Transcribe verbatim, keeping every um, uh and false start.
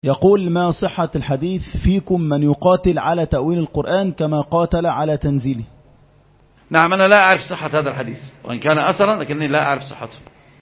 يقول: ما صحة الحديث فيكم من يقاتل على تأويل القرآن كما قاتل على تنزيله؟ نعم، أنا لا أعرف صحة هذا الحديث، وإن كان أثرا لكني لا أعرف صحته.